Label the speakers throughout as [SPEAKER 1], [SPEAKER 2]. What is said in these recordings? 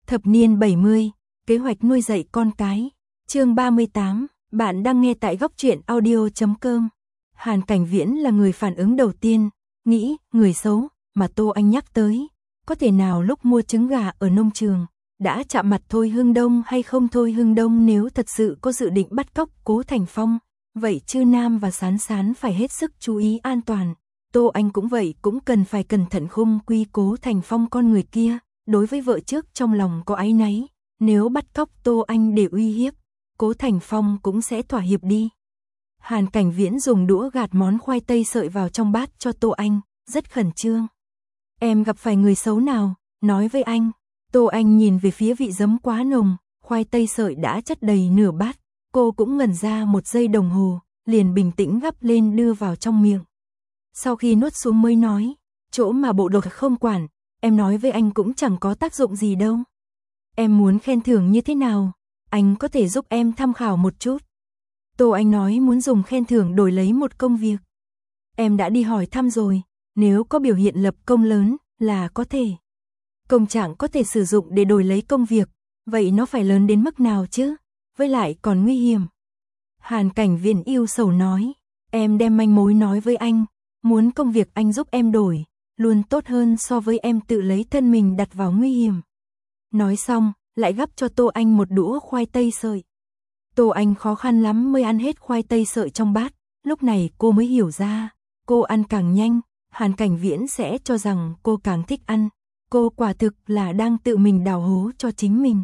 [SPEAKER 1] Thập niên 70, kế hoạch nuôi dạy con cái. Chương 38, bạn đang nghe tại góc truyện audio.com. Hàn Cảnh Viễn là người phản ứng đầu tiên, nghĩ, người xấu, mà Tô Anh nhắc tới. Có thể nào lúc mua trứng gà ở nông trường, đã chạm mặt Thôi Hưng Đông hay không? Thôi Hưng Đông nếu thật sự có dự định bắt cóc Cố Thành Phong, vậy Trư Nam và Sán Sán phải hết sức chú ý an toàn. Tô Anh cũng vậy, cũng cần phải cẩn thận khung quy Cố Thành Phong con người kia. Đối với vợ trước trong lòng có áy náy, nếu bắt cóc Tô Anh để uy hiếp, Cố Thành Phong cũng sẽ thỏa hiệp đi. Hàn Cảnh Viễn dùng đũa gạt món khoai tây sợi vào trong bát cho Tô Anh, rất khẩn trương. Em gặp phải người xấu nào, nói với anh. Tô Anh nhìn về phía vị giấm quá nồng, khoai tây sợi đã chất đầy nửa bát, cô cũng ngẩn ra một giây đồng hồ, liền bình tĩnh gắp lên đưa vào trong miệng. Sau khi nuốt xuống mới nói, chỗ mà bộ đột không quản, em nói với anh cũng chẳng có tác dụng gì đâu. Em muốn khen thưởng như thế nào, anh có thể giúp em tham khảo một chút. Tô Anh nói muốn dùng khen thưởng đổi lấy một công việc. Em đã đi hỏi thăm rồi, nếu có biểu hiện lập công lớn là có thể. Công trạng có thể sử dụng để đổi lấy công việc, vậy nó phải lớn đến mức nào chứ, với lại còn nguy hiểm. Hàn Cảnh Viễn yêu sầu nói, em đem manh mối nói với anh, muốn công việc anh giúp em đổi, luôn tốt hơn so với em tự lấy thân mình đặt vào nguy hiểm. Nói xong, lại gắp cho Tô Anh một đũa khoai tây sợi. Tô Anh khó khăn lắm mới ăn hết khoai tây sợi trong bát, lúc này cô mới hiểu ra, cô ăn càng nhanh, Hàn Cảnh Viễn sẽ cho rằng cô càng thích ăn. Cô quả thực là đang tự mình đào hố cho chính mình.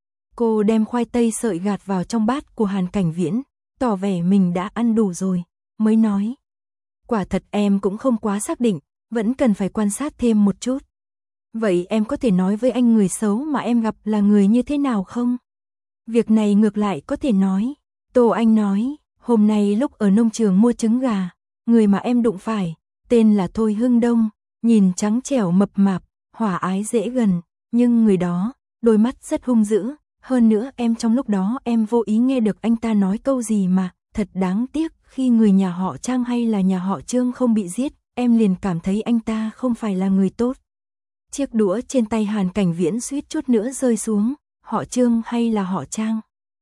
[SPEAKER 1] Cô đem khoai tây sợi gạt vào trong bát của Hàn Cảnh Viễn, tỏ vẻ mình đã ăn đủ rồi, mới nói. Quả thật em cũng không quá xác định, vẫn cần phải quan sát thêm một chút. Vậy em có thể nói với anh người xấu mà em gặp là người như thế nào không? Việc này ngược lại có thể nói. Tô Anh nói, hôm nay lúc ở nông trường mua trứng gà, người mà em đụng phải, tên là Thôi Hưng Đông, nhìn trắng trẻo mập mạp, hòa ái dễ gần, nhưng người đó, đôi mắt rất hung dữ, hơn nữa em trong lúc đó em vô ý nghe được anh ta nói câu gì mà, thật đáng tiếc, khi người nhà họ Trang hay là nhà họ Trương không bị giết, em liền cảm thấy anh ta không phải là người tốt. Chiếc đũa trên tay Hàn Cảnh Viễn suýt chút nữa rơi xuống, họ Trương hay là họ Trang?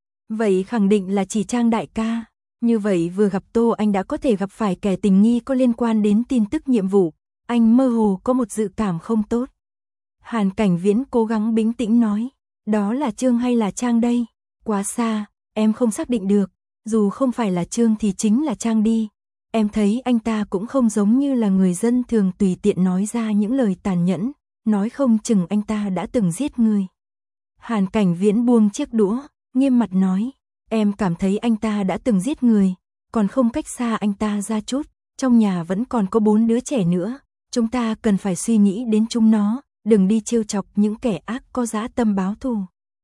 [SPEAKER 1] Vậy khẳng định là chỉ Trang đại ca, như vậy vừa gặp Tô Anh đã có thể gặp phải kẻ tình nghi có liên quan đến tin tức nhiệm vụ, anh mơ hồ có một dự cảm không tốt. Hàn Cảnh Viễn cố gắng bình tĩnh nói, đó là Trương hay là Trang đây? Quá xa, em không xác định được, dù không phải là Trương thì chính là Trang đi. Em thấy anh ta cũng không giống như là người dân thường tùy tiện nói ra những lời tàn nhẫn, nói không chừng anh ta đã từng giết người. Hàn Cảnh Viễn buông chiếc đũa, nghiêm mặt nói, em cảm thấy anh ta đã từng giết người, còn không cách xa anh ta ra chút, trong nhà vẫn còn có 4 đứa trẻ nữa, chúng ta cần phải suy nghĩ đến chúng nó. Đừng đi trêu chọc những kẻ ác có dã tâm báo thù.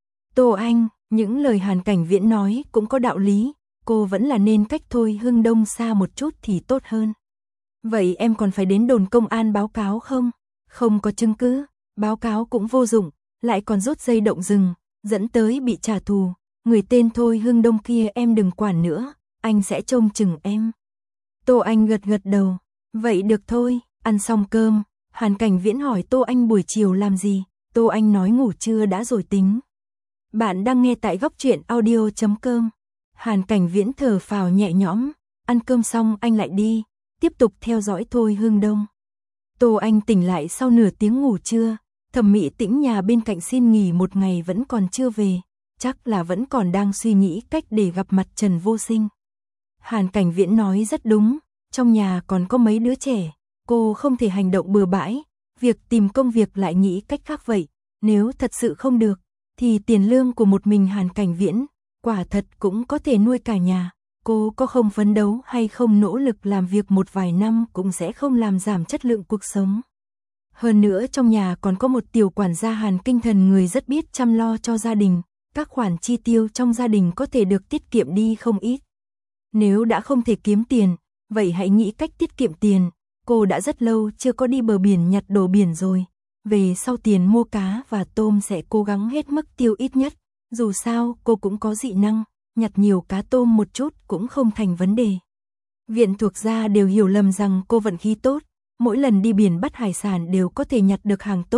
[SPEAKER 1] Tô Anh, những lời Hàn Cảnh Viễn nói cũng có đạo lý, cô vẫn là nên cách Thôi Hưng Đông xa một chút thì tốt hơn. Vậy em còn phải đến đồn công an báo cáo không? Không có chứng cứ, báo cáo cũng vô dụng, lại còn rút dây động rừng, dẫn tới bị trả thù. Người tên Thôi Hưng Đông kia em đừng quản nữa, anh sẽ trông chừng em. Tô Anh gật gật đầu, vậy được thôi, ăn xong cơm. Hàn Cảnh Viễn hỏi Tô Anh buổi chiều làm gì, Tô Anh nói ngủ trưa đã rồi tính. Bạn đang nghe tại góc truyện audio.com. Hàn Cảnh Viễn thở phào nhẹ nhõm, ăn cơm xong anh lại đi, tiếp tục theo dõi Thôi Hưng Đông. Tô Anh tỉnh lại sau nửa tiếng ngủ trưa, Thẩm Mỹ Tĩnh nhà bên cạnh xin nghỉ một ngày vẫn còn chưa về, chắc là vẫn còn đang suy nghĩ cách để gặp mặt Trần Vô Sinh. Hàn Cảnh Viễn nói rất đúng, trong nhà còn có mấy đứa trẻ. Cô không thể hành động bừa bãi, việc tìm công việc lại nghĩ cách khác vậy, nếu thật sự không được, thì tiền lương của một mình Hàn Cảnh Viễn, quả thật cũng có thể nuôi cả nhà, cô có không phấn đấu hay không nỗ lực làm việc một vài năm cũng sẽ không làm giảm chất lượng cuộc sống. Hơn nữa trong nhà còn có một tiểu quản gia Hàn Kinh Thần người rất biết chăm lo cho gia đình, các khoản chi tiêu trong gia đình có thể được tiết kiệm đi không ít. Nếu đã không thể kiếm tiền, vậy hãy nghĩ cách tiết kiệm tiền. Cô đã rất lâu chưa có đi bờ biển nhặt đồ biển rồi, về sau tiền mua cá và tôm sẽ cố gắng hết mức tiêu ít nhất, dù sao cô cũng có dị năng, nhặt nhiều cá tôm một chút cũng không thành vấn đề. Viện thuộc gia đều hiểu lầm rằng cô vận khí tốt, mỗi lần đi biển bắt hải sản đều có thể nhặt được hàng tốt,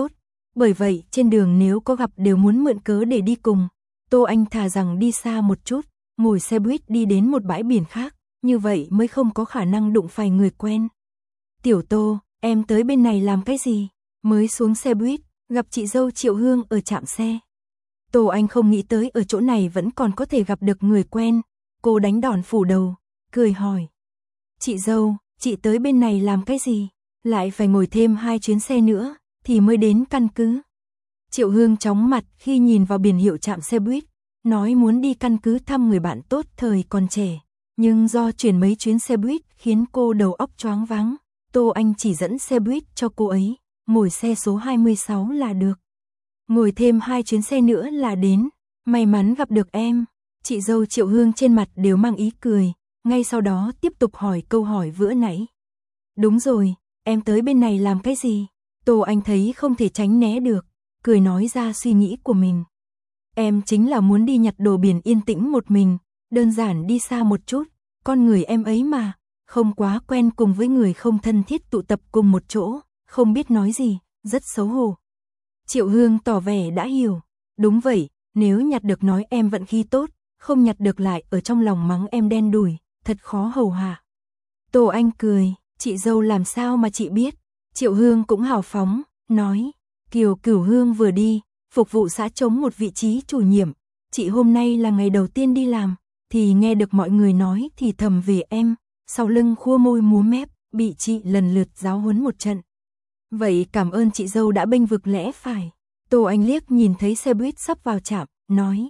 [SPEAKER 1] Bởi vậy trên đường nếu có gặp đều muốn mượn cớ để đi cùng. Tô Anh thà rằng đi xa một chút, ngồi xe buýt đi đến một bãi biển khác, như vậy mới không có khả năng đụng phải người quen. Tiểu Tô, em tới bên này làm cái gì? Mới xuống xe buýt, gặp chị dâu Triệu Hương ở trạm xe. Tô Anh không nghĩ tới ở chỗ này vẫn còn có thể gặp được người quen. Cô đánh đòn phủ đầu, cười hỏi. Chị dâu, chị tới bên này làm cái gì? Lại phải ngồi thêm 2 chuyến xe nữa, thì mới đến căn cứ. Triệu Hương chóng mặt khi nhìn vào biển hiệu trạm xe buýt, nói muốn đi căn cứ thăm người bạn tốt thời còn trẻ. Nhưng do chuyển mấy chuyến xe buýt khiến cô đầu óc choáng váng. Tô Anh chỉ dẫn xe buýt cho cô ấy, ngồi xe số 26 là được. Ngồi thêm 2 chuyến xe nữa là đến, may mắn gặp được em. Chị dâu Triệu Hương trên mặt đều mang ý cười, ngay sau đó tiếp tục hỏi câu hỏi vừa nãy. Đúng rồi, em tới bên này làm cái gì? Tô Anh thấy không thể tránh né được, cười nói ra suy nghĩ của mình. Em chính là muốn đi nhặt đồ biển yên tĩnh một mình, đơn giản đi xa một chút, con người em ấy mà, không quá quen cùng với người không thân thiết tụ tập cùng một chỗ, không biết nói gì, rất xấu hổ. Triệu Hương tỏ vẻ đã hiểu, đúng vậy, nếu nhặt được nói em vận khí tốt, không nhặt được lại ở trong lòng mắng em đen đủi, thật khó hầu hạ. Tô Anh cười, chị dâu làm sao mà chị biết? Triệu Hương cũng hào phóng, nói, Kiều Cửu Hương vừa đi, phục vụ xã trống một vị trí chủ nhiệm, chị hôm nay là ngày đầu tiên đi làm, thì nghe được mọi người nói thì thầm về em, sau lưng khua môi múa mép, bị chị lần lượt giáo huấn một trận. Vậy cảm ơn chị dâu đã bênh vực lẽ phải. Tô Anh liếc nhìn thấy xe buýt sắp vào trạm, nói.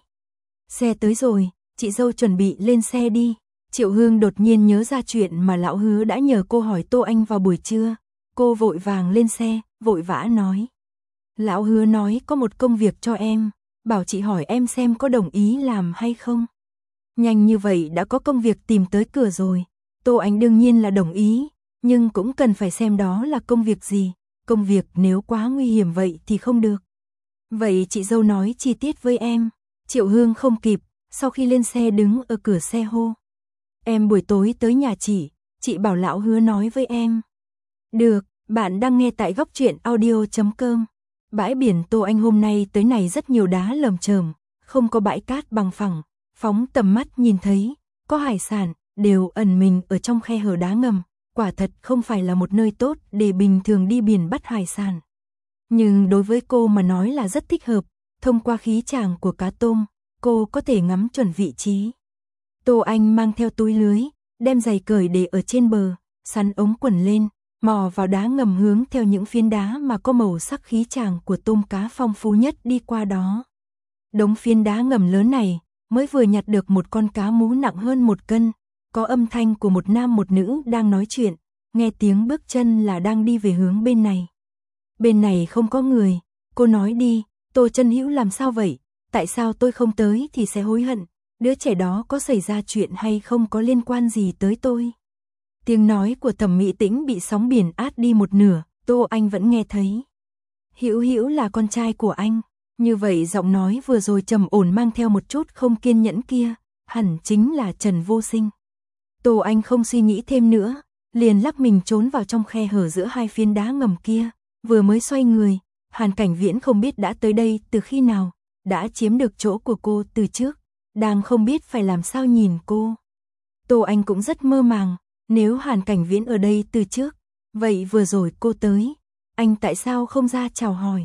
[SPEAKER 1] Xe tới rồi, chị dâu chuẩn bị lên xe đi. Triệu Hương đột nhiên nhớ ra chuyện mà lão Hứa đã nhờ cô hỏi Tô Anh vào buổi trưa. Cô vội vàng lên xe, vội vã nói. Lão Hứa nói có một công việc cho em, bảo chị hỏi em xem có đồng ý làm hay không. Nhanh như vậy đã có công việc tìm tới cửa rồi. Tô Anh đương nhiên là đồng ý, nhưng cũng cần phải xem đó là công việc gì. Công việc nếu quá nguy hiểm vậy thì không được. Vậy chị dâu nói chi tiết với em. Triệu Hương không kịp, sau khi lên xe đứng ở cửa xe hô. Em buổi tối tới nhà chị bảo lão Hứa nói với em. Được, bạn đang nghe tại góc truyện audio.com. Bãi biển Tô Anh hôm nay tới này rất nhiều đá lởm chởm, không có bãi cát bằng phẳng, phóng tầm mắt nhìn thấy, có hải sản, đều ẩn mình ở trong khe hở đá ngầm, quả thật không phải là một nơi tốt để bình thường đi biển bắt hải sản. Nhưng đối với cô mà nói là rất thích hợp, thông qua khí chàng của cá tôm, cô có thể ngắm chuẩn vị trí. Tô Anh mang theo túi lưới, đem giày cởi để ở trên bờ, sắn ống quần lên, mò vào đá ngầm hướng theo những phiến đá mà có màu sắc khí chàng của tôm cá phong phú nhất đi qua đó. Đống phiến đá ngầm lớn này, mới vừa nhặt được một con cá mú nặng hơn 1 cân, có âm thanh của một nam một nữ đang nói chuyện, nghe tiếng bước chân là đang đi về hướng bên này. Bên này không có người, cô nói đi, Tô Chân Hữu làm sao vậy, tại sao tôi không tới thì sẽ hối hận, đứa trẻ đó có xảy ra chuyện hay không có liên quan gì tới tôi. Tiếng nói của Thẩm Mỹ Tĩnh bị sóng biển át đi một nửa, Tô Anh vẫn nghe thấy. Hữu Hữu là con trai của anh, như vậy giọng nói vừa rồi trầm ổn mang theo một chút không kiên nhẫn kia, hẳn chính là Trần Vô Sinh. Tô Anh không suy nghĩ thêm nữa, liền lắc mình trốn vào trong khe hở giữa hai phiến đá ngầm kia, vừa mới xoay người, Hàn Cảnh Viễn không biết đã tới đây từ khi nào, đã chiếm được chỗ của cô từ trước, đang không biết phải làm sao nhìn cô. Tô Anh cũng rất mơ màng, nếu Hàn Cảnh Viễn ở đây từ trước, vậy vừa rồi cô tới, anh tại sao không ra chào hỏi?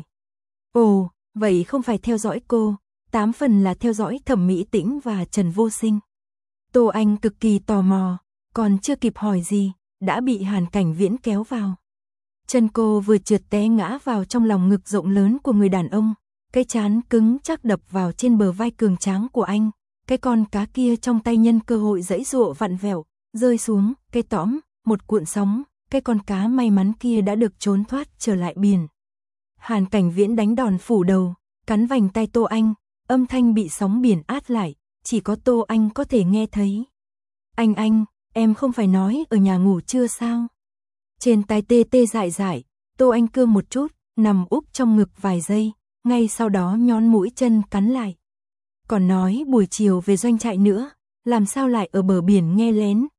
[SPEAKER 1] Ồ, vậy không phải theo dõi cô, 8 phần là theo dõi Thẩm Mỹ Tĩnh và Trần Vô Sinh. Tô Anh cực kỳ tò mò, còn chưa kịp hỏi gì, đã bị Hàn Cảnh Viễn kéo vào. Chân cô vừa trượt té ngã vào trong lòng ngực rộng lớn của người đàn ông, cái trán cứng chắc đập vào trên bờ vai cường tráng của anh, cái con cá kia trong tay nhân cơ hội giãy giụa vặn vẹo, rơi xuống, cái tõm, một cuộn sóng, cái con cá may mắn kia đã được trốn thoát trở lại biển. Hàn Cảnh Viễn đánh đòn phủ đầu, cắn vành tay Tô Anh, âm thanh bị sóng biển át lại, chỉ có Tô Anh có thể nghe thấy. Anh, em không phải nói ở nhà ngủ chưa sao? Trên tai tê tê dại dại, Tô Anh cương một chút, nằm úp trong ngực vài giây, ngay sau đó nhón mũi chân cắn lại. Còn nói buổi chiều về doanh trại nữa, làm sao lại ở bờ biển nghe lén?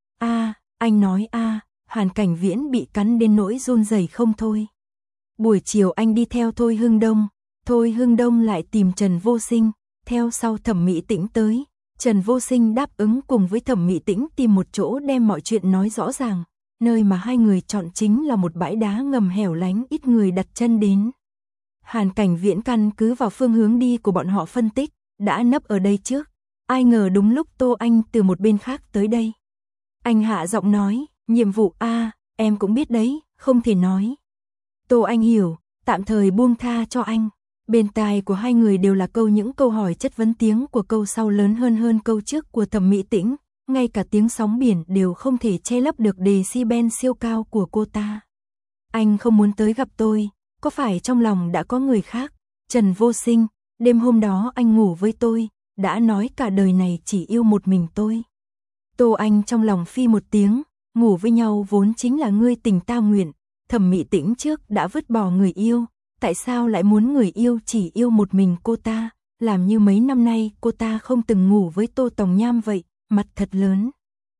[SPEAKER 1] Anh nói Hàn Cảnh Viễn bị cắn đến nỗi run rẩy không thôi. Buổi chiều anh đi theo Thôi Hưng Đông, Thôi Hưng Đông lại tìm Trần Vô Sinh, theo sau Thẩm Mỹ Tĩnh tới. Trần Vô Sinh đáp ứng cùng với Thẩm Mỹ Tĩnh tìm một chỗ đem mọi chuyện nói rõ ràng. Nơi mà hai người chọn chính là một bãi đá ngầm hẻo lánh ít người đặt chân đến. Hàn Cảnh Viễn căn cứ vào phương hướng đi của bọn họ phân tích, đã nấp ở đây trước. Ai ngờ đúng lúc Tô Anh từ một bên khác tới đây. Anh hạ giọng nói, nhiệm vụ A, em cũng biết đấy, không thể nói. Tô Anh hiểu, tạm thời buông tha cho anh. Bên tai của hai người đều là những câu hỏi chất vấn, tiếng của câu sau lớn hơn câu trước của Thẩm Mỹ Tĩnh. Ngay cả tiếng sóng biển đều không thể che lấp được decibel siêu cao của cô ta. Anh không muốn tới gặp tôi, có phải trong lòng đã có người khác? Trần Vô Sinh, đêm hôm đó anh ngủ với tôi, đã nói cả đời này chỉ yêu một mình tôi. Tô Anh trong lòng phi một tiếng, ngủ với nhau vốn chính là ngươi tình ta nguyện. Thẩm Mỹ Tĩnh trước đã vứt bỏ người yêu, tại sao lại muốn người yêu chỉ yêu một mình cô ta, làm như mấy năm nay cô ta không từng ngủ với Tô Tòng Nham vậy, mặt thật lớn.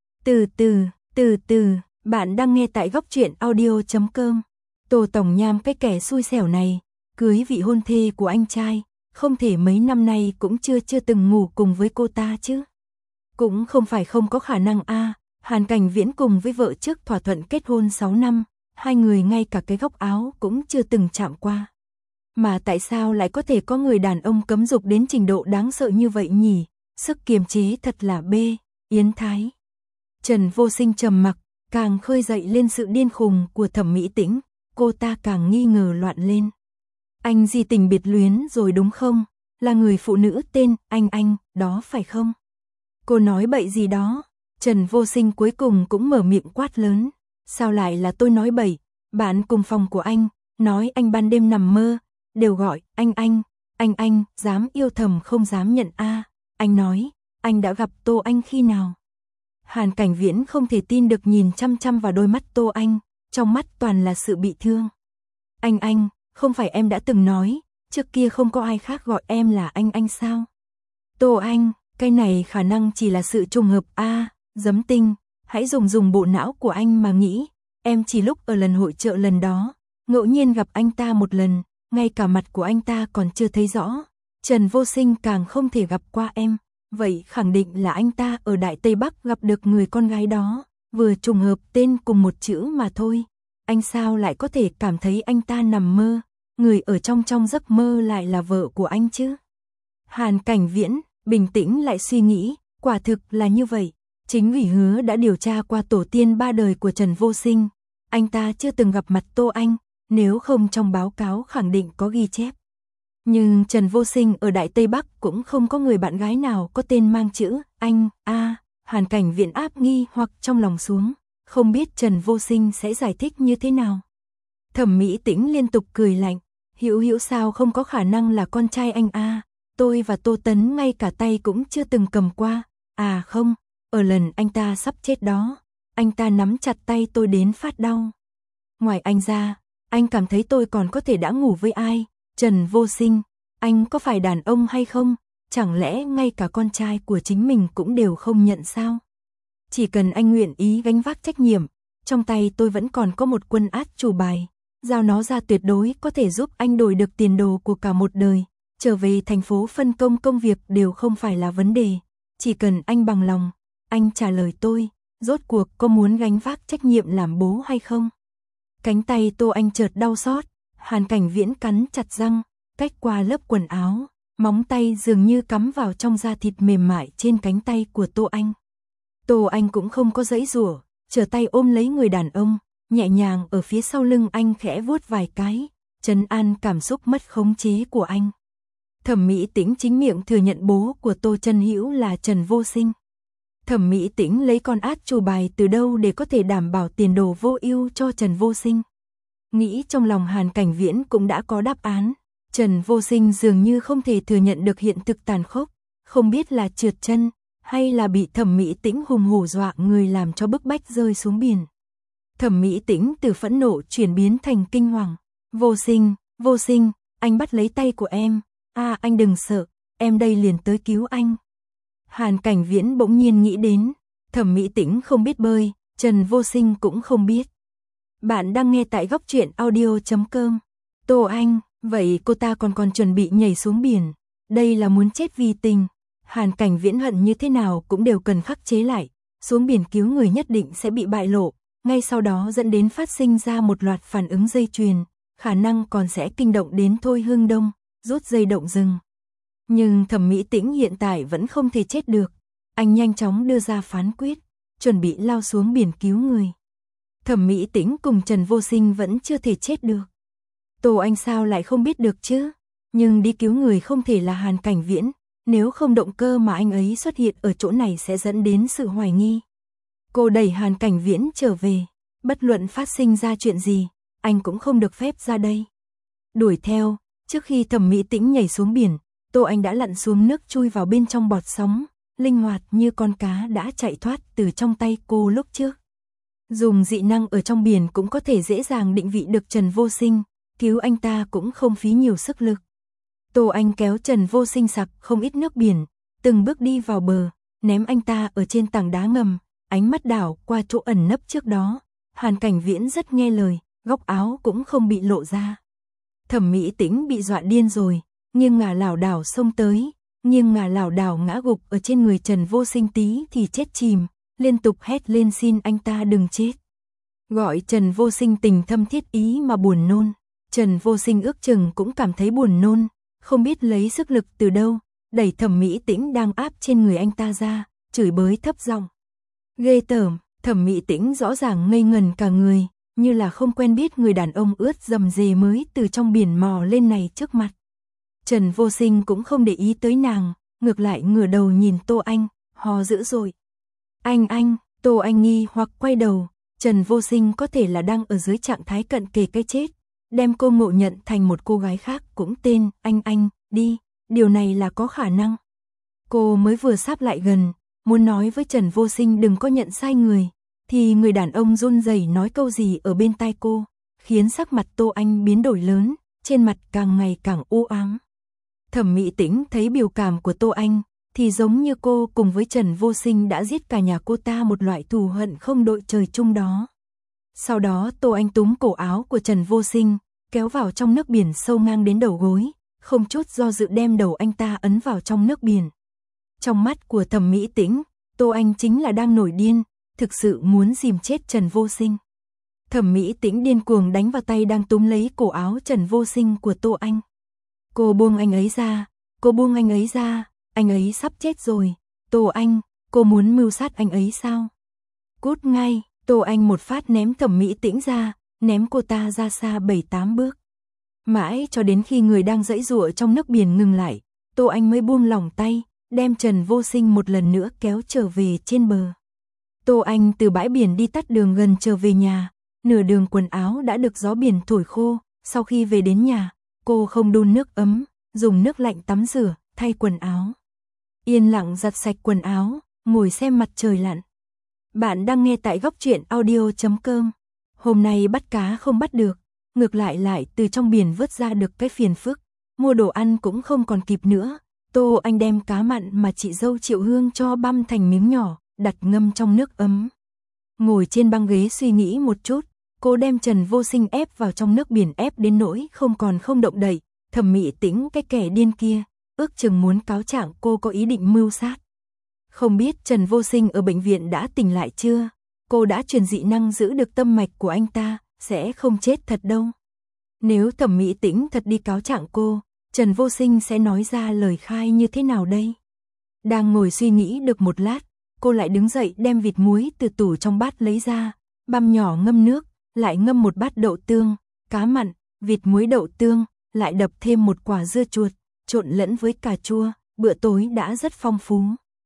[SPEAKER 1] Từ từ, bạn đang nghe tại góc truyện audio.com. Tô Tòng Nham cái kẻ xui xẻo này, cưới vị hôn thê của anh trai, không thể mấy năm nay cũng chưa từng ngủ cùng với cô ta chứ. Cũng không phải không có khả năng a. Hàn Cảnh Viễn cùng với vợ trước thỏa thuận kết hôn 6 năm, hai người ngay cả cái góc áo cũng chưa từng chạm qua. Mà tại sao lại có thể có người đàn ông cấm dục đến trình độ đáng sợ như vậy nhỉ? Sức kiềm chế thật là Yến Thái. Trần Vô Sinh trầm mặc, càng khơi dậy lên sự điên khùng của Thẩm Mỹ Tĩnh, cô ta càng nghi ngờ loạn lên. Anh di tình biệt luyến rồi đúng không? Là người phụ nữ tên Anh, đó phải không? Cô nói bậy gì đó? Trần Vô Sinh cuối cùng cũng mở miệng quát lớn. Sao lại là tôi nói bậy? Bạn cùng phòng của anh, nói anh ban đêm nằm mơ, đều gọi anh, dám yêu thầm không dám nhận a. Anh nói, anh đã gặp Tô Anh khi nào? Hàn Cảnh Viễn không thể tin được nhìn chăm vào đôi mắt Tô Anh, trong mắt toàn là sự bị thương. Anh, không phải em đã từng nói, trước kia không có ai khác gọi em là anh sao? Tô Anh, cái này khả năng chỉ là sự trùng hợp a. Giấm tinh, hãy dùng bộ não của anh mà nghĩ, em chỉ lúc ở lần hội chợ lần đó, ngẫu nhiên gặp anh ta một lần, ngay cả mặt của anh ta còn chưa thấy rõ. Trần Vô Sinh càng không thể gặp qua em, vậy khẳng định là anh ta ở Đại Tây Bắc gặp được người con gái đó, vừa trùng hợp tên cùng một chữ mà thôi. Anh sao lại có thể cảm thấy anh ta nằm mơ, người ở trong giấc mơ lại là vợ của anh chứ? Hàn Cảnh Viễn bình tĩnh lại suy nghĩ, quả thực là như vậy. Chính vì Hứa đã điều tra qua tổ tiên 3 đời của Trần Vô Sinh, anh ta chưa từng gặp mặt Tô Anh, nếu không trong báo cáo khẳng định có ghi chép. Nhưng Trần Vô Sinh ở Đại Tây Bắc cũng không có người bạn gái nào có tên mang chữ anh a. Hàn Cảnh Viễn áp nghi hoặc trong lòng xuống, không biết Trần Vô Sinh sẽ giải thích như thế nào. Thẩm Mỹ Tĩnh liên tục cười lạnh, Hữu sao không có khả năng là con trai anh a. Tôi và Tô Tấn ngay cả tay cũng chưa từng cầm qua. À không, ở lần anh ta sắp chết đó, anh ta nắm chặt tay tôi đến phát đau. Ngoài anh ra, anh cảm thấy tôi còn có thể đã ngủ với ai? Trần Vô Sinh, anh có phải đàn ông hay không? Chẳng lẽ ngay cả con trai của chính mình cũng đều không nhận sao? Chỉ cần anh nguyện ý gánh vác trách nhiệm, trong tay tôi vẫn còn có một quân át chủ bài, giao nó ra tuyệt đối có thể giúp anh đổi được tiền đồ của cả một đời, trở về thành phố phân công việc đều không phải là vấn đề, chỉ cần anh bằng lòng, anh trả lời tôi, rốt cuộc có muốn gánh vác trách nhiệm làm bố hay không? Cánh tay Tô Anh chợt đau xót, Hàn Cảnh Viễn cắn chặt răng, cách qua lớp quần áo, móng tay dường như cắm vào trong da thịt mềm mại trên cánh tay của Tô Anh. Tô Anh cũng không có giãy giụa, trở tay ôm lấy người đàn ông, nhẹ nhàng ở phía sau lưng anh khẽ vuốt vài cái, trấn an cảm xúc mất khống chế của anh. Thẩm Mỹ Tĩnh chính miệng thừa nhận bố của Tô Trân Hữu là Trần Vô Sinh. Thẩm Mỹ Tĩnh lấy con át chủ bài từ đâu để có thể đảm bảo tiền đồ vô ưu cho Trần Vô Sinh? Nghĩ trong lòng Hàn Cảnh Viễn cũng đã có đáp án. Trần Vô Sinh dường như không thể thừa nhận được hiện thực tàn khốc, không biết là trượt chân hay là bị Thẩm Mỹ Tĩnh hùng hổ dọa người làm cho bức bách rơi xuống biển. Thẩm Mỹ Tĩnh từ phẫn nộ chuyển biến thành kinh hoàng. Vô Sinh, anh bắt lấy tay của em. Anh đừng sợ, em đây liền tới cứu anh. Hàn Cảnh Viễn bỗng nhiên nghĩ đến, Thẩm Mỹ Tĩnh không biết bơi, Trần Vô Sinh cũng không biết. Bạn đang nghe tại góc truyện audio.com. Tô Anh, Vậy cô ta còn chuẩn bị nhảy xuống biển. Đây là muốn chết vì tình. Hàn Cảnh Viễn hận như thế nào cũng đều cần khắc chế lại. Xuống biển cứu người nhất định sẽ bị bại lộ. Ngay sau đó dẫn đến phát sinh ra một loạt phản ứng dây chuyền. Khả năng còn sẽ kinh động đến Thôi Hương Đông, rút dây động rừng. Nhưng Thẩm Mỹ Tĩnh hiện tại vẫn không thể chết được. Anh nhanh chóng đưa ra phán quyết, chuẩn bị lao xuống biển cứu người. Thẩm Mỹ Tĩnh cùng Trần Vô Sinh vẫn chưa thể chết được. Tô Anh sao lại không biết được chứ? Nhưng đi cứu người không thể là Hàn Cảnh Viễn, nếu không động cơ mà anh ấy xuất hiện ở chỗ này sẽ dẫn đến sự hoài nghi. Cô đẩy Hàn Cảnh Viễn trở về, bất luận phát sinh ra chuyện gì, anh cũng không được phép ra đây. Đuổi theo, trước khi Thẩm Mỹ Tĩnh nhảy xuống biển, Tô Anh đã lặn xuống nước chui vào bên trong bọt sóng, linh hoạt như con cá đã chạy thoát từ trong tay cô lúc trước. Dùng dị năng ở trong biển cũng có thể dễ dàng định vị được Trần Vô Sinh, cứu anh ta cũng không phí nhiều sức lực. Tô Anh kéo Trần Vô Sinh sặc không ít nước biển, từng bước đi vào bờ, ném anh ta ở trên tảng đá ngầm, ánh mắt đảo qua chỗ ẩn nấp trước đó. Hàn Cảnh Viễn rất nghe lời, góc áo cũng không bị lộ ra. Thẩm Mỹ Tĩnh bị dọa điên rồi, nghiêng ngả lảo đảo xông tới, nghiêng ngả lảo đảo ngã gục ở trên người Trần Vô Sinh tí thì chết chìm, liên tục hét lên xin anh ta đừng chết. Gọi Trần Vô Sinh tình thâm thiết ý mà buồn nôn. Trần Vô Sinh ước chừng cũng cảm thấy buồn nôn, không biết lấy sức lực từ đâu, đẩy Thẩm Mỹ Tĩnh đang áp trên người anh ta ra, chửi bới thấp giọng. Ghê tởm, Thẩm Mỹ Tĩnh rõ ràng ngây ngần cả người, như là không quen biết người đàn ông ướt rầm rề mới từ trong biển mò lên này trước mặt. Trần Vô Sinh cũng không để ý tới nàng, ngược lại ngửa đầu nhìn Tô Anh, hò dữ dội. Anh, Tô Anh nghi hoặc quay đầu, Trần Vô Sinh có thể là đang ở dưới trạng thái cận kề cái chết, đem cô ngộ nhận thành một cô gái khác cũng tên anh, đi, điều này là có khả năng. Cô mới vừa sáp lại gần, muốn nói với Trần Vô Sinh đừng có nhận sai người, thì người đàn ông run rẩy nói câu gì ở bên tai cô, khiến sắc mặt Tô Anh biến đổi lớn, trên mặt càng ngày càng u ám. Thẩm Mỹ Tĩnh thấy biểu cảm của Tô Anh, thì giống như cô cùng với Trần Vô Sinh đã giết cả nhà cô ta một loại thù hận không đội trời chung đó. Sau đó Tô Anh túm cổ áo của Trần Vô Sinh, kéo vào trong nước biển sâu ngang đến đầu gối, không chút do dự đem đầu anh ta ấn vào trong nước biển. Trong mắt của Thẩm Mỹ Tĩnh, Tô Anh chính là đang nổi điên, thực sự muốn dìm chết Trần Vô Sinh. Thẩm Mỹ Tĩnh điên cuồng đánh vào tay đang túm lấy cổ áo Trần Vô Sinh của Tô Anh. Cô buông anh ấy ra, anh ấy sắp chết rồi. Tô Anh, cô muốn mưu sát anh ấy sao? Cút ngay, Tô Anh một phát ném Thẩm Mỹ Tĩnh ra, ném cô ta ra xa 7-8 bước. Mãi cho đến khi người đang giãy giụa trong nước biển ngừng lại, Tô Anh mới buông lỏng tay, đem Trần Vô Sinh một lần nữa kéo trở về trên bờ. Tô Anh từ bãi biển đi tắt đường gần trở về nhà, nửa đường quần áo đã được gió biển thổi khô, sau khi về đến nhà, cô không đun nước ấm, dùng nước lạnh tắm rửa, thay quần áo. Yên lặng giặt sạch quần áo, ngồi xem mặt trời lặn. Bạn đang nghe tại góc truyện audio.com. Hôm nay bắt cá không bắt được, ngược lại từ trong biển vớt ra được cái phiền phức, mua đồ ăn cũng không còn kịp nữa. Tô Anh đem cá mặn mà chị dâu Triệu Hương cho băm thành miếng nhỏ, đặt ngâm trong nước ấm. Ngồi trên băng ghế suy nghĩ một chút, cô đem Trần Vô Sinh ép vào trong nước biển ép đến nỗi không động đậy. Thẩm Mỹ Tĩnh cái kẻ điên kia, ước chừng muốn cáo trạng cô có ý định mưu sát. Không biết Trần Vô Sinh ở bệnh viện đã tỉnh lại chưa? Cô đã truyền dị năng giữ được tâm mạch của anh ta, sẽ không chết thật đâu. Nếu Thẩm Mỹ Tĩnh thật đi cáo trạng cô, Trần Vô Sinh sẽ nói ra lời khai như thế nào đây? Đang ngồi suy nghĩ được một lát, cô lại đứng dậy đem vịt muối từ tủ trong bát lấy ra, băm nhỏ ngâm nước, lại ngâm một bát đậu tương, cá mặn, vịt muối đậu tương, lại đập thêm một quả dưa chuột, trộn lẫn với cà chua, bữa tối đã rất phong phú.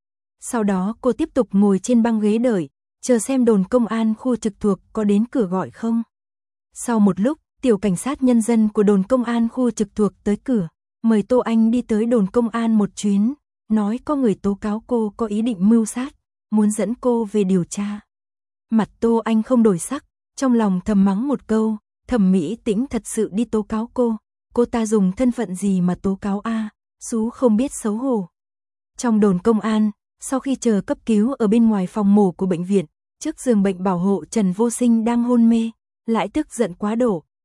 [SPEAKER 1] Sau đó cô tiếp tục ngồi trên băng ghế đợi, chờ xem đồn công an khu trực thuộc có đến cửa gọi không. Sau một lúc, tiểu cảnh sát nhân dân của đồn công an khu trực thuộc tới cửa, mời Tô Anh đi tới đồn công an một chuyến, nói có người tố cáo cô có ý định mưu sát, muốn dẫn cô về điều tra. Mặt Tô Anh không đổi sắc, trong lòng thầm mắng một câu, Thẩm Mỹ Tĩnh thật sự đi tố cáo cô ta dùng thân phận gì mà tố cáo a, sú không biết xấu hổ. Trong đồn công an, sau khi chờ cấp cứu ở bên ngoài phòng mổ của bệnh viện, trước giường bệnh bảo hộ Trần Vô Sinh đang hôn mê, lại tức giận quá độ,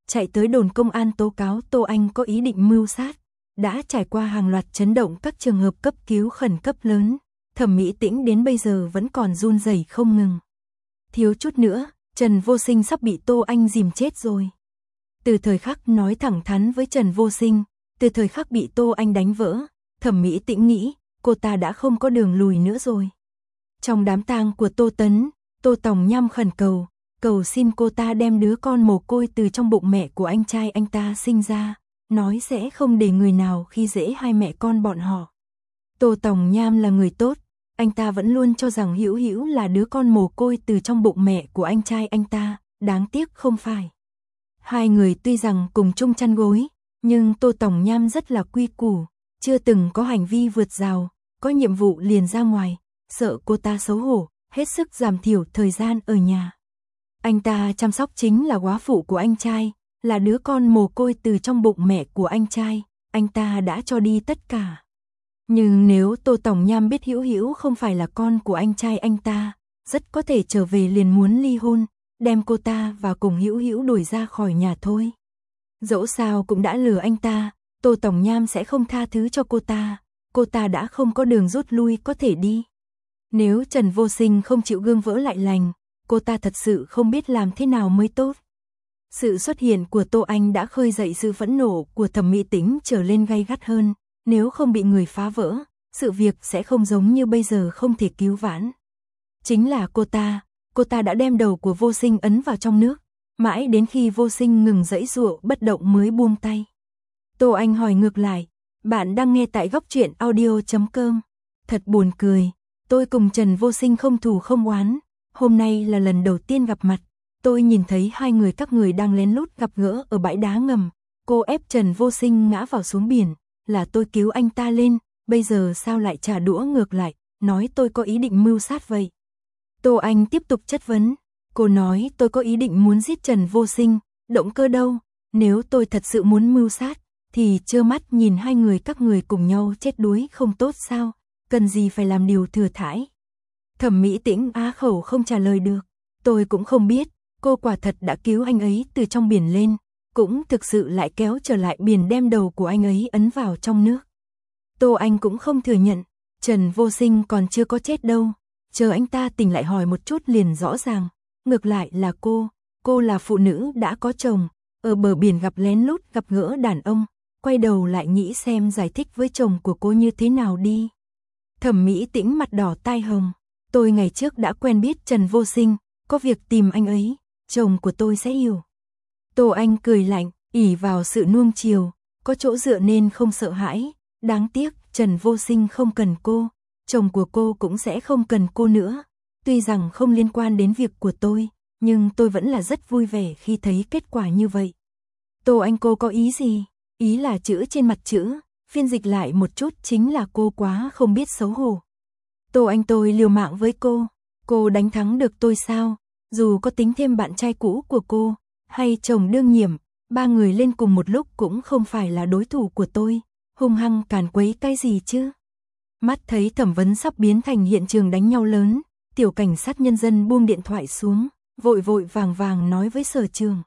[SPEAKER 1] chạy tới đồn công an tố cáo Tô Anh có ý định mưu sát. Đã trải qua hàng loạt chấn động các trường hợp cấp cứu khẩn cấp lớn, Thẩm Mỹ Tĩnh đến bây giờ vẫn còn run rẩy không ngừng. Thiếu chút nữa, Trần Vô Sinh sắp bị Tô Anh dìm chết rồi. Từ thời khắc nói thẳng thắn với Trần Vô Sinh, từ thời khắc bị Tô Anh đánh vỡ, Thẩm Mỹ Tĩnh nghĩ, cô ta đã không có đường lùi nữa rồi. Trong đám tang của Tô Tấn, Tô Tòng Nham khẩn cầu xin cô ta đem đứa con mồ côi từ trong bụng mẹ của anh trai anh ta sinh ra, nói sẽ không để người nào khi dễ hai mẹ con bọn họ. Tô Tòng Nham là người tốt, anh ta vẫn luôn cho rằng Hữu Hữu là đứa con mồ côi từ trong bụng mẹ của anh trai anh ta, đáng tiếc không phải. Hai người tuy rằng cùng chung chăn gối, nhưng Tô Tòng Nham rất là quy củ, chưa từng có hành vi vượt rào, có nhiệm vụ liền ra ngoài, sợ cô ta xấu hổ, hết sức giảm thiểu thời gian ở nhà. Anh ta chăm sóc chính là góa phụ của anh trai, là đứa con mồ côi từ trong bụng mẹ của anh trai, anh ta đã cho đi tất cả. Nhưng nếu Tô Tòng Nham biết Hữu Hữu không phải là con của anh trai anh ta, rất có thể trở về liền muốn ly hôn, đem cô ta và cùng Hữu Hữu đuổi ra khỏi nhà thôi. Dẫu sao cũng đã lừa anh ta, Tô Tòng Nham sẽ không tha thứ cho cô ta đã không có đường rút lui có thể đi. Nếu Trần Vô Sinh không chịu gương vỡ lại lành, cô ta thật sự không biết làm thế nào mới tốt. Sự xuất hiện của Tô Anh đã khơi dậy sự phẫn nộ của Thẩm Mỹ Tĩnh trở lên gay gắt hơn, nếu không bị người phá vỡ, sự việc sẽ không giống như bây giờ không thể cứu vãn. Chính là cô ta đã đem đầu của Vô Sinh ấn vào trong nước, mãi đến khi Vô Sinh ngừng giãy giụa bất động mới buông tay. Tô Anh hỏi ngược lại, bạn đang nghe tại Góc Truyện Audio.com. Thật buồn cười, tôi cùng Trần Vô Sinh không thù không oán, hôm nay là lần đầu tiên gặp mặt, tôi nhìn thấy hai người các người đang lén lút gặp gỡ ở bãi đá ngầm, cô ép Trần Vô Sinh ngã vào xuống biển, là tôi cứu anh ta lên, bây giờ sao lại trả đũa ngược lại, nói tôi có ý định mưu sát vậy. Tô Anh tiếp tục chất vấn, cô nói tôi có ý định muốn giết Trần Vô Sinh, động cơ đâu, nếu tôi thật sự muốn mưu sát, thì trơ mắt nhìn hai người các người cùng nhau chết đuối không tốt sao, cần gì phải làm điều thừa thãi. Thẩm Mỹ Tĩnh á khẩu không trả lời được, tôi cũng không biết, cô quả thật đã cứu anh ấy từ trong biển lên, cũng thực sự lại kéo trở lại biển đem đầu của anh ấy ấn vào trong nước. Tô Anh cũng không thừa nhận, Trần Vô Sinh còn chưa có chết đâu, chờ anh ta tỉnh lại hỏi một chút liền rõ ràng, ngược lại là cô là phụ nữ đã có chồng, ở bờ biển gặp lén lút gặp gỡ đàn ông, quay đầu lại nghĩ xem giải thích với chồng của cô như thế nào đi. Thẩm Mỹ Tĩnh mặt đỏ tai hồng, tôi ngày trước đã quen biết Trần Vô Sinh, có việc tìm anh ấy, chồng của tôi sẽ hiểu. Tô Anh cười lạnh, ỷ vào sự nuông chiều, có chỗ dựa nên không sợ hãi, đáng tiếc Trần Vô Sinh không cần cô, chồng của cô cũng sẽ không cần cô nữa, tuy rằng không liên quan đến việc của tôi, nhưng tôi vẫn là rất vui vẻ khi thấy kết quả như vậy. Tô Anh cô có ý gì? Ý là chữ trên mặt chữ, phiên dịch lại một chút chính là cô quá không biết xấu hổ. Tô Anh tôi liều mạng với cô đánh thắng được tôi sao? Dù có tính thêm bạn trai cũ của cô, hay chồng đương nhiệm, ba người lên cùng một lúc cũng không phải là đối thủ của tôi, hung hăng càn quấy cái gì chứ? Mắt thấy thẩm vấn sắp biến thành hiện trường đánh nhau lớn, tiểu cảnh sát nhân dân buông điện thoại xuống, vội vội vàng vàng nói với sở trưởng.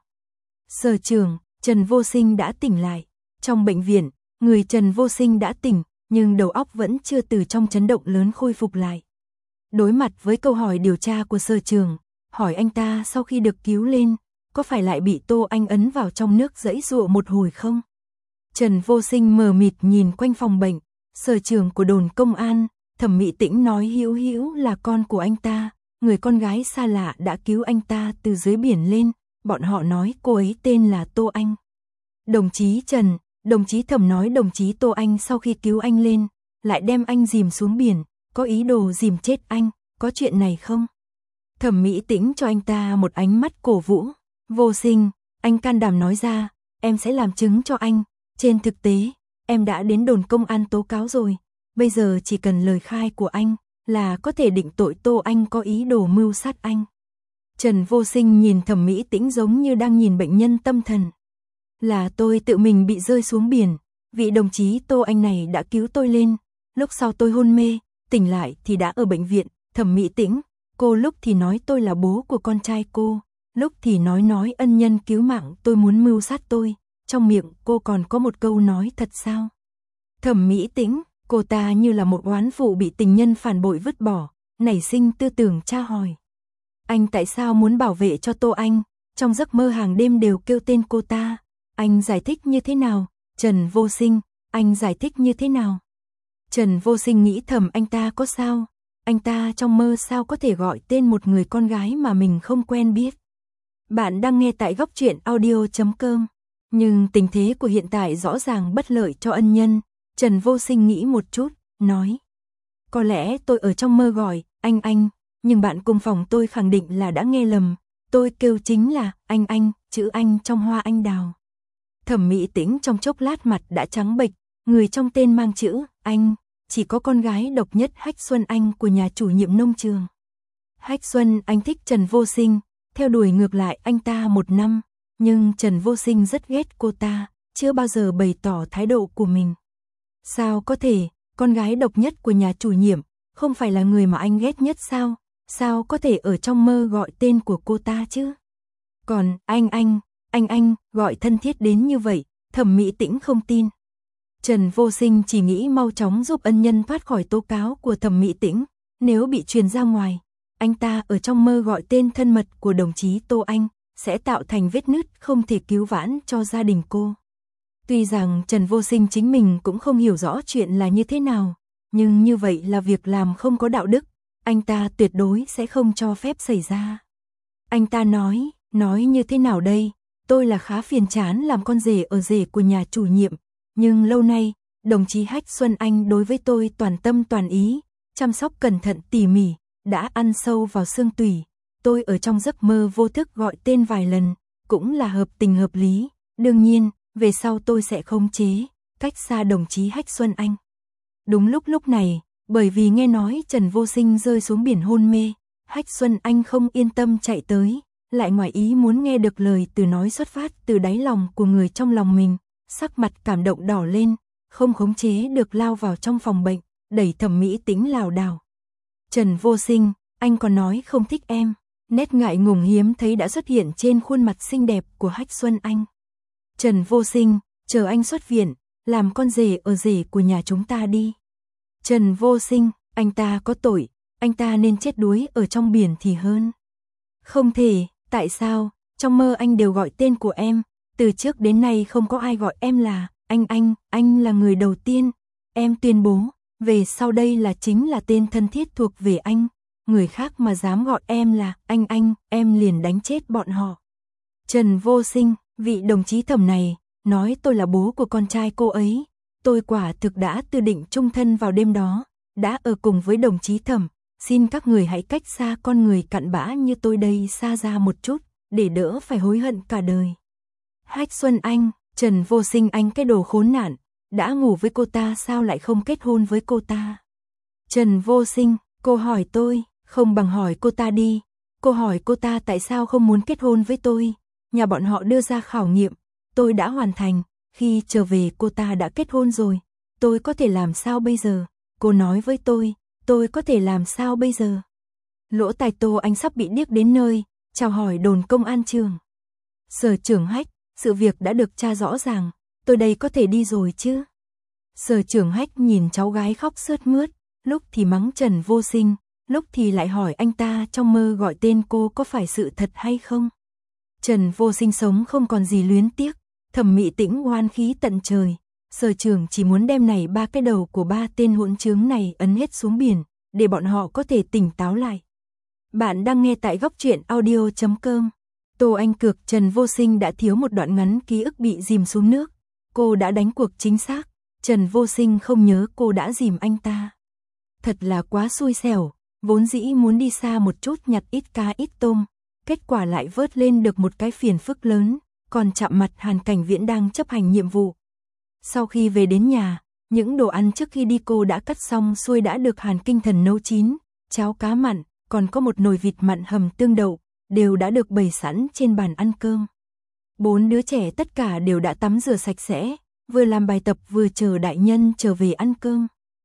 [SPEAKER 1] Sở trưởng, Trần Vô Sinh đã tỉnh lại. Trong bệnh viện, người Trần Vô Sinh đã tỉnh, nhưng đầu óc vẫn chưa từ trong chấn động lớn khôi phục lại. Đối mặt với câu hỏi điều tra của sở trưởng, hỏi anh ta sau khi được cứu lên, có phải lại bị Tô Anh ấn vào trong nước giãy giụa một hồi không? Trần Vô Sinh mờ mịt nhìn quanh phòng bệnh, sở trưởng của đồn công an, Thẩm Mỹ Tĩnh nói Hữu Hữu là con của anh ta, người con gái xa lạ đã cứu anh ta từ dưới biển lên, bọn họ nói cô ấy tên là Tô Anh. Đồng chí Trần, đồng chí Thẩm nói đồng chí Tô Anh sau khi cứu anh lên, lại đem anh dìm xuống biển, có ý đồ dìm chết anh, có chuyện này không? Thẩm Mỹ Tĩnh cho anh ta một ánh mắt cổ vũ. Vô Sinh, anh can đảm nói ra, em sẽ làm chứng cho anh. Trên thực tế, em đã đến đồn công an tố cáo rồi. Bây giờ chỉ cần lời khai của anh là có thể định tội Tô Anh có ý đồ mưu sát anh. Trần Vô Sinh nhìn Thẩm Mỹ Tĩnh giống như đang nhìn bệnh nhân tâm thần. Là tôi tự mình bị rơi xuống biển, vị đồng chí Tô Anh này đã cứu tôi lên. Lúc sau tôi hôn mê, tỉnh lại thì đã ở bệnh viện. Thẩm Mỹ Tĩnh, cô lúc thì nói tôi là bố của con trai cô, lúc thì nói ân nhân cứu mạng tôi muốn mưu sát tôi, trong miệng cô còn có một câu nói thật sao? Thẩm Mỹ Tĩnh, cô ta như là một oán phụ bị tình nhân phản bội vứt bỏ, nảy sinh tư tưởng tra hỏi. Anh tại sao muốn bảo vệ cho Tô Anh? Trong giấc mơ hàng đêm đều kêu tên cô ta. Anh giải thích như thế nào? Trần Vô Sinh, anh giải thích như thế nào? Trần Vô Sinh nghĩ thầm anh ta có sao? Anh ta trong mơ sao có thể gọi tên một người con gái mà mình không quen biết? Bạn đang nghe tại góc truyện audio.com. Nhưng tình thế của hiện tại rõ ràng bất lợi cho ân nhân. Trần Vô Sinh nghĩ một chút, nói. Có lẽ tôi ở trong mơ gọi anh, nhưng bạn cùng phòng tôi khẳng định là đã nghe lầm. Tôi kêu chính là anh, chữ anh trong hoa anh đào. Thẩm Mỹ Tĩnh trong chốc lát mặt đã trắng bệch, người trong tên mang chữ anh, chỉ có con gái độc nhất Hách Xuân Anh của nhà chủ nhiệm nông trường. Hách Xuân Anh thích Trần Vô Sinh, theo đuổi ngược lại anh ta 1 năm, nhưng Trần Vô Sinh rất ghét cô ta, chưa bao giờ bày tỏ thái độ của mình. Sao có thể, con gái độc nhất của nhà chủ nhiệm, không phải là người mà anh ghét nhất sao? Sao có thể ở trong mơ gọi tên của cô ta chứ? Còn anh, gọi thân thiết đến như vậy, Thẩm Mỹ Tĩnh không tin. Trần Vô Sinh chỉ nghĩ mau chóng giúp ân nhân thoát khỏi tố cáo của Thẩm Mỹ Tĩnh, nếu bị truyền ra ngoài, anh ta ở trong mơ gọi tên thân mật của đồng chí Tô Anh, sẽ tạo thành vết nứt không thể cứu vãn cho gia đình cô. Tuy rằng Trần Vô Sinh chính mình cũng không hiểu rõ chuyện là như thế nào, nhưng như vậy là việc làm không có đạo đức, anh ta tuyệt đối sẽ không cho phép xảy ra. Anh ta nói như thế nào đây, tôi là khá phiền chán làm con rể ở rể của nhà chủ nhiệm, nhưng lâu nay, đồng chí Hách Xuân Anh đối với tôi toàn tâm toàn ý, chăm sóc cẩn thận tỉ mỉ, đã ăn sâu vào xương tủy. Tôi ở trong giấc mơ vô thức gọi tên vài lần, cũng là hợp tình hợp lý, đương nhiên, về sau tôi sẽ khống chế, cách xa đồng chí Hách Xuân Anh. Đúng lúc này, bởi vì nghe nói Trần Vô Sinh rơi xuống biển hôn mê, Hách Xuân Anh không yên tâm chạy tới, lại ngoài ý muốn nghe được lời từ nói xuất phát từ đáy lòng của người trong lòng mình, sắc mặt cảm động đỏ lên, không khống chế được lao vào trong phòng bệnh, đẩy Thẩm Mỹ Tĩnh lảo đảo. Trần Vô Sinh, anh còn nói không thích em, nét ngại ngùng hiếm thấy đã xuất hiện trên khuôn mặt xinh đẹp của Hách Xuân Anh. Trần Vô Sinh, chờ anh xuất viện, làm con rể ở rể của nhà chúng ta đi. Trần Vô Sinh, anh ta có tội, anh ta nên chết đuối ở trong biển thì hơn. Không thể, tại sao, trong mơ anh đều gọi tên của em, từ trước đến nay không có ai gọi em là anh là người đầu tiên. Em tuyên bố, về sau đây là chính là tên thân thiết thuộc về anh, người khác mà dám gọi em là anh, em liền đánh chết bọn họ. Trần Vô Sinh, vị đồng chí Thẩm này, nói tôi là bố của con trai cô ấy, tôi quả thực đã dự định chung thân vào đêm đó, đã ở cùng với đồng chí Thẩm, xin các người hãy cách xa con người cặn bã như tôi đây xa ra một chút, để đỡ phải hối hận cả đời. Hách Xuân Anh, Trần Vô Sinh anh cái đồ khốn nạn, đã ngủ với cô ta sao lại không kết hôn với cô ta? Trần Vô Sinh, cô hỏi tôi, không bằng hỏi cô ta đi, cô hỏi cô ta tại sao không muốn kết hôn với tôi, nhà bọn họ đưa ra khảo nghiệm, tôi đã hoàn thành, khi trở về cô ta đã kết hôn rồi, tôi có thể làm sao bây giờ? Cô nói với tôi có thể làm sao bây giờ? Lỗ tai Tô Anh sắp bị điếc đến nơi, chào hỏi đồn công an trường. Sở trưởng Hách, sự việc đã được tra rõ ràng, tôi đây có thể đi rồi chứ? Sở trưởng Hách nhìn cháu gái khóc sướt mướt, lúc thì mắng Trần Vô Sinh, lúc thì lại hỏi anh ta trong mơ gọi tên cô có phải sự thật hay không? Trần Vô Sinh sống không còn gì luyến tiếc, Thẩm Mỹ Tĩnh oan khí tận trời, sở trưởng chỉ muốn đem này 3 cái đầu của 3 tên hỗn trướng này ấn hết xuống biển, để bọn họ có thể tỉnh táo lại. Bạn đang nghe tại góc truyện audio.com. Tô Anh cược Trần Vô Sinh đã thiếu một đoạn ngắn ký ức bị dìm xuống nước, cô đã đánh cuộc chính xác, Trần Vô Sinh không nhớ cô đã dìm anh ta. Thật là quá xui xẻo, vốn dĩ muốn đi xa một chút nhặt ít cá ít tôm, kết quả lại vớt lên được một cái phiền phức lớn, còn chạm mặt Hàn Cảnh Viễn đang chấp hành nhiệm vụ. Sau khi về đến nhà, những đồ ăn trước khi đi cô đã cắt xong xuôi đã được Hàn Kinh Thần nấu chín, cháo cá mặn, còn có một nồi vịt mặn hầm tương đậu, đều đã được bày sẵn trên bàn ăn cơm. 4 đứa trẻ tất cả đều đã tắm rửa sạch sẽ, vừa làm bài tập vừa chờ đại nhân trở về ăn cơm.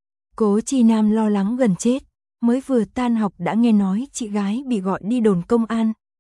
[SPEAKER 1] Cố Chi Nam lo lắng gần chết, mới vừa tan học đã nghe nói chị gái bị gọi đi đồn công an,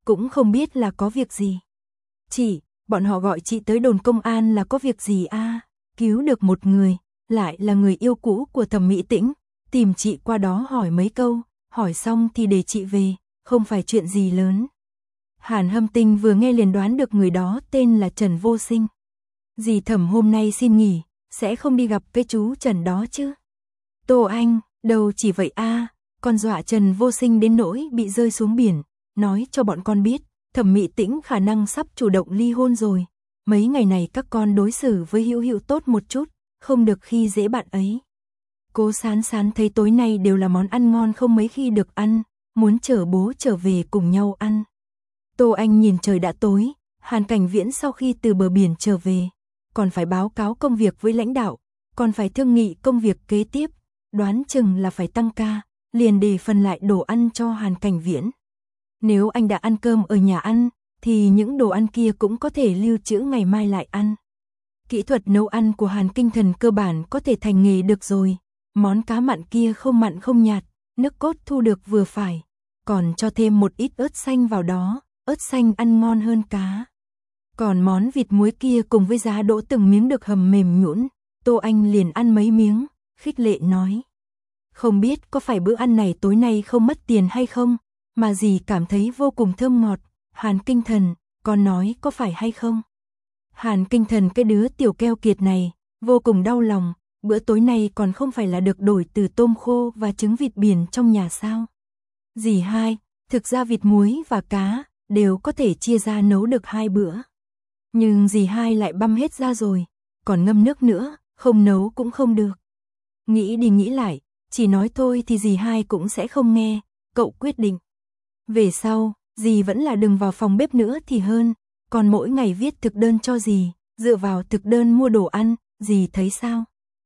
[SPEAKER 1] cũng không biết là có việc gì. Chị, bọn họ gọi chị tới đồn công an là có việc gì a? Cứu được một người, lại là người yêu cũ của Thẩm Mỹ Tĩnh, tìm chị qua đó hỏi mấy câu, hỏi xong thì để chị về, không phải chuyện gì lớn. Hàn Hâm Tinh vừa nghe liền đoán được người đó tên là Trần Vô Sinh. Dì Thẩm hôm nay xin nghỉ, sẽ không đi gặp cái chú Trần đó chứ? Tô Anh, đâu chỉ vậy a, con dọa Trần Vô Sinh đến nỗi bị rơi xuống biển, nói cho bọn con biết, Thẩm Mỹ Tĩnh khả năng sắp chủ động ly hôn rồi. Mấy ngày này các con đối xử với Hữu Hữu tốt một chút, không được khi dễ bạn ấy. Cố Sán Sán thấy tối nay đều là món ăn ngon không mấy khi được ăn, muốn chở bố trở về cùng nhau ăn. Tô Anh nhìn trời đã tối, Hàn Cảnh Viễn sau khi từ bờ biển trở về, còn phải báo cáo công việc với lãnh đạo, còn phải thương nghị công việc kế tiếp, đoán chừng là phải tăng ca, liền để phần lại đồ ăn cho Hàn Cảnh Viễn. Nếu anh đã ăn cơm ở nhà ăn, thì những đồ ăn kia cũng có thể lưu trữ ngày mai lại ăn. Kỹ thuật nấu ăn của Hàn Kinh Thần cơ bản có thể thành nghề được rồi, món cá mặn kia không mặn không nhạt, nước cốt thu được vừa phải, còn cho thêm một ít ớt xanh vào đó, ớt xanh ăn ngon hơn cá. Còn món vịt muối kia cùng với giá đỗ từng miếng được hầm mềm nhũn, Tô Anh liền ăn mấy miếng, khích lệ nói. Không biết có phải bữa ăn này tối nay không mất tiền hay không, mà dì cảm thấy vô cùng thơm ngọt. Hàn Kinh Thần, con nói có phải hay không? Hàn Kinh Thần cái đứa tiểu keo kiệt này, vô cùng đau lòng, bữa tối nay còn không phải là được đổi từ tôm khô và trứng vịt biển trong nhà sao? Dì hai, thực ra vịt muối và cá đều có thể chia ra nấu được 2 bữa. Nhưng dì hai lại băm hết ra rồi, còn ngâm nước nữa, không nấu cũng không được. Nghĩ đi nghĩ lại, chỉ nói thôi thì dì hai cũng sẽ không nghe, cậu quyết định. Về sau, dì vẫn là đừng vào phòng bếp nữa thì hơn, còn mỗi ngày viết thực đơn cho dì, dựa vào thực đơn mua đồ ăn, dì thấy sao?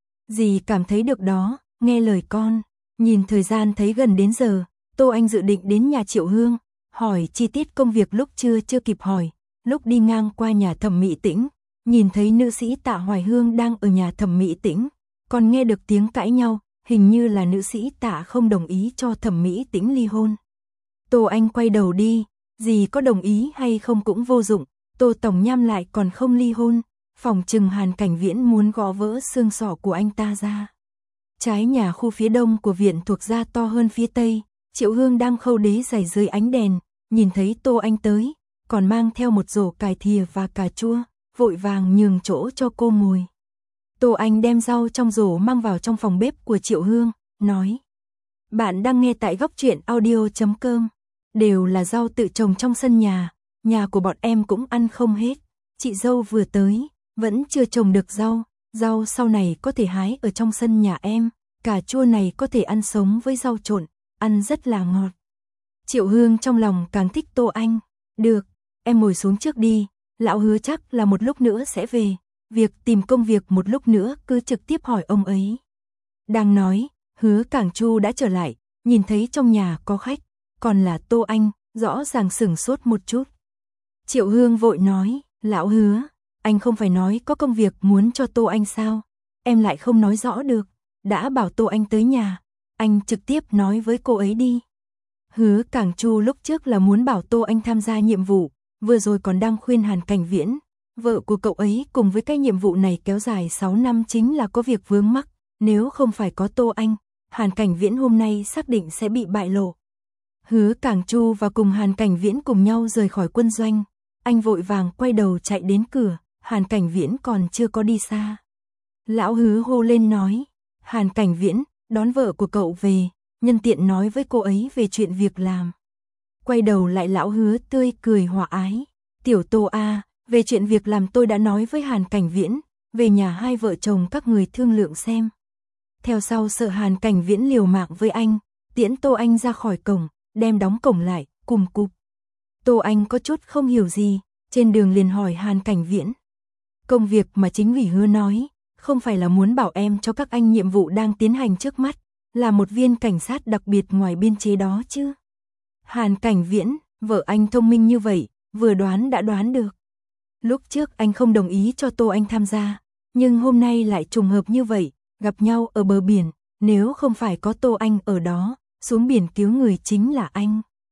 [SPEAKER 1] Dì cảm thấy được đó, nghe lời con. Nhìn thời gian thấy gần đến giờ, Tô Anh dự định đến nhà Triệu Hương, hỏi chi tiết công việc lúc chưa kịp hỏi. Lúc đi ngang qua nhà Thẩm Mỹ Tĩnh, nhìn thấy nữ sĩ Tạ Hoài Hương đang ở nhà Thẩm Mỹ Tĩnh, còn nghe được tiếng cãi nhau, hình như là nữ sĩ Tạ không đồng ý cho Thẩm Mỹ Tĩnh ly hôn. Tô Anh quay đầu đi, dì có đồng ý hay không cũng vô dụng, Tô Tổng Nham lại còn không ly hôn, phòng trừng Hàn Cảnh Viễn muốn gõ vỡ xương sọ của anh ta ra. Trái nhà khu phía đông của viện thuộc gia to hơn phía tây, Triệu Hương đang khâu đế giày dưới ánh đèn, nhìn thấy Tô Anh tới, còn mang theo một rổ cải thìa và cà chua, vội vàng nhường chỗ cho cô ngồi. Tô Anh đem rau trong rổ mang vào trong phòng bếp của Triệu Hương, nói. Bạn đang nghe tại góc truyện audio.com, đều là rau tự trồng trong sân nhà của bọn em cũng ăn không hết. Chị dâu vừa tới, vẫn chưa trồng được rau sau này có thể hái ở trong sân nhà em, cà chua này có thể ăn sống với rau trộn, ăn rất là ngọt. Triệu Hương trong lòng càng thích Tô Anh, được, em ngồi xuống trước đi, lão Hứa chắc là một lúc nữa sẽ về, việc tìm công việc một lúc nữa cứ trực tiếp hỏi ông ấy. Đang nói, Hứa Cảng Chu đã trở lại, nhìn thấy trong nhà có khách, còn là Tô Anh, rõ ràng sửng sốt một chút. Triệu Hương vội nói, lão Hứa, anh không phải nói có công việc muốn cho Tô Anh sao, em lại không nói rõ được, đã bảo Tô Anh tới nhà, anh trực tiếp nói với cô ấy đi. Hứa Cảng Chu lúc trước là muốn bảo Tô Anh tham gia nhiệm vụ, vừa rồi còn đang khuyên Hàn Cảnh Viễn, vợ của cậu ấy cùng với cái nhiệm vụ này kéo dài 6 năm chính là có việc vướng mắc, nếu không phải có Tô Anh, Hàn Cảnh Viễn hôm nay xác định sẽ bị bại lộ. Hứa Cảng Chu và cùng Hàn Cảnh Viễn cùng nhau rời khỏi quân doanh, anh vội vàng quay đầu chạy đến cửa, Hàn Cảnh Viễn còn chưa có đi xa. Lão Hứa hô lên nói, Hàn Cảnh Viễn, đón vợ của cậu về, nhân tiện nói với cô ấy về chuyện việc làm. Quay đầu lại lão Hứa tươi cười hòa ái, tiểu Tô a, về chuyện việc làm tôi đã nói với Hàn Cảnh Viễn, về nhà hai vợ chồng các người thương lượng xem. Theo sau sợ Hàn Cảnh Viễn liều mạng với anh, tiễn Tô Anh ra khỏi cổng, đem đóng cổng lại, cùm cụp. Tô Anh có chút không hiểu gì, trên đường liền hỏi Hàn Cảnh Viễn. Công việc mà chính ủy Hứa nói, không phải là muốn bảo em cho các anh nhiệm vụ đang tiến hành trước mắt, là một viên cảnh sát đặc biệt ngoài biên chế đó chứ. Hàn Cảnh Viễn, vợ anh thông minh như vậy, vừa đoán đã đoán được. Lúc trước anh không đồng ý cho Tô Anh tham gia, nhưng hôm nay lại trùng hợp như vậy, gặp nhau ở bờ biển, nếu không phải có Tô Anh ở đó, xuống biển cứu người chính là anh.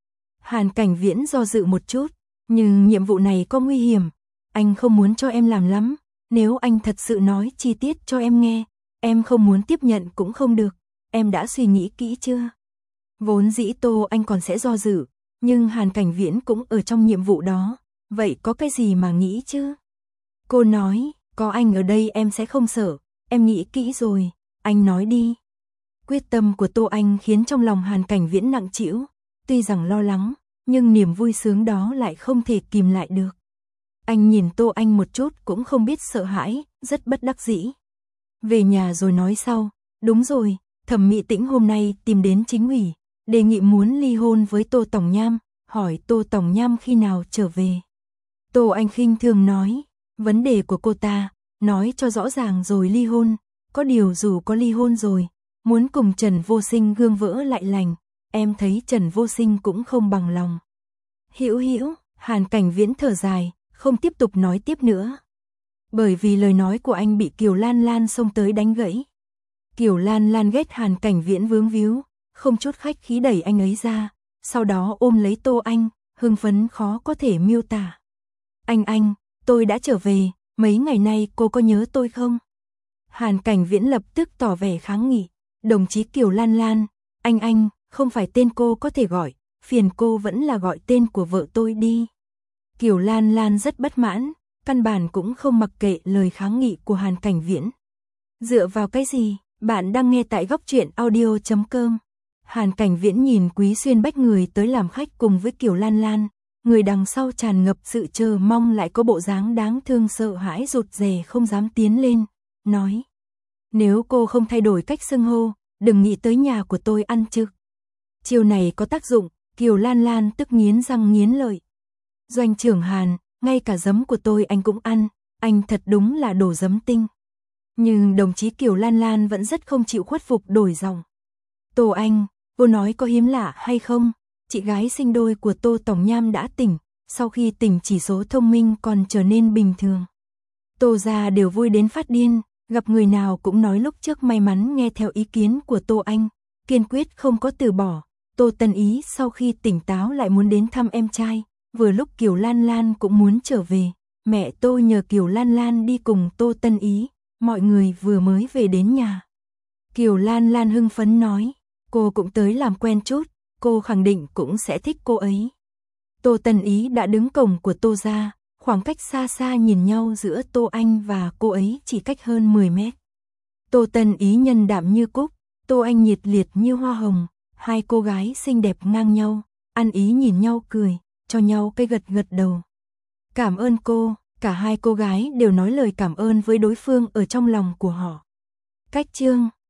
[SPEAKER 1] Hàn Cảnh Viễn do dự một chút, nhưng nhiệm vụ này có nguy hiểm, anh không muốn cho em làm lắm, nếu anh thật sự nói chi tiết cho em nghe, em không muốn tiếp nhận cũng không được, em đã suy nghĩ kỹ chưa? Vốn dĩ Tô Anh còn sẽ do dự, nhưng Hàn Cảnh Viễn cũng ở trong nhiệm vụ đó, vậy có cái gì mà nghĩ chứ? Cô nói, có anh ở đây em sẽ không sợ, em nghĩ kỹ rồi, anh nói đi. Quyết tâm của Tô Anh khiến trong lòng Hàn Cảnh Viễn nặng trĩu, tuy rằng lo lắng, nhưng niềm vui sướng đó lại không thể kìm lại được. Anh nhìn Tô Anh một chút cũng không biết sợ hãi, rất bất đắc dĩ. Về nhà rồi nói sau, đúng rồi, Thẩm Mỹ Tĩnh hôm nay tìm đến chính ủy, đề nghị muốn ly hôn với Tô Tổng Nham, hỏi Tô Tổng Nham khi nào trở về. Tô Anh khinh thường nói, vấn đề của cô ta, nói cho rõ ràng rồi ly hôn, có điều dù có ly hôn rồi, muốn cùng Trần Vô Sinh gương vỡ lại lành, em thấy Trần Vô Sinh cũng không bằng lòng. Hữu hữu, Hàn Cảnh Viễn thở dài, không tiếp tục nói tiếp nữa. Bởi vì lời nói của anh bị Kiều Lan Lan xông tới đánh gãy. Kiều Lan Lan ghét Hàn Cảnh Viễn vướng víu, không chút khách khí đẩy anh ấy ra, sau đó ôm lấy Tô Anh, hưng phấn khó có thể miêu tả. Anh, tôi đã trở về, mấy ngày nay cô có nhớ tôi không? Hàn Cảnh Viễn lập tức tỏ vẻ kháng nghị, đồng chí Kiều Lan Lan, anh, không phải tên cô có thể gọi, phiền cô vẫn là gọi tên của vợ tôi đi. Kiều Lan Lan rất bất mãn, căn bản cũng không mặc kệ lời kháng nghị của Hàn Cảnh Viễn. Dựa vào cái gì? Bạn đang nghe tại góc truyện audio.com. Hàn Cảnh Viễn nhìn Quý Xuyên Bách người tới làm khách cùng với Kiều Lan Lan, người đằng sau tràn ngập sự chờ mong lại có bộ dáng đáng thương sợ hãi rụt rè không dám tiến lên, nói. Nếu cô không thay đổi cách xưng hô, đừng nghĩ tới nhà của tôi ăn trực. Chiêu này có tác dụng, Kiều Lan Lan tức nghiến răng nghiến lợi. Doanh trưởng Hàn, ngay cả giấm của tôi anh cũng ăn, anh thật đúng là đồ giấm tinh. Nhưng đồng chí Kiều Lan Lan vẫn rất không chịu khuất phục đổi giọng. Tô Anh, cô nói có hiếm lạ hay không? Chị gái sinh đôi của Tô Tổng Nham đã tỉnh, sau khi tỉnh chỉ số thông minh còn trở nên bình thường. Tô gia đều vui đến phát điên, gặp người nào cũng nói lúc trước may mắn nghe theo ý kiến của Tô Anh, kiên quyết không có từ bỏ. Tô Tân Ý sau khi tỉnh táo lại muốn đến thăm em trai, vừa lúc Kiều Lan Lan cũng muốn trở về, mẹ Tô nhờ Kiều Lan Lan đi cùng Tô Tân Ý, mọi người vừa mới về đến nhà. Kiều Lan Lan hưng phấn nói, cô cũng tới làm quen chút, cô khẳng định cũng sẽ thích cô ấy. Tô Tân Ý đã đứng cổng của Tô gia, khoảng cách xa xa nhìn nhau giữa Tô Anh và cô ấy chỉ cách hơn 10 mét. Tô Tân Ý nhân đạm như cúc, Tô Anh nhiệt liệt như hoa hồng, hai cô gái xinh đẹp ngang nhau, ăn ý nhìn nhau cười, cho nhau cái gật gật đầu. Cảm ơn cô, cả hai cô gái đều nói lời cảm ơn với đối phương ở trong lòng của họ. Cách chương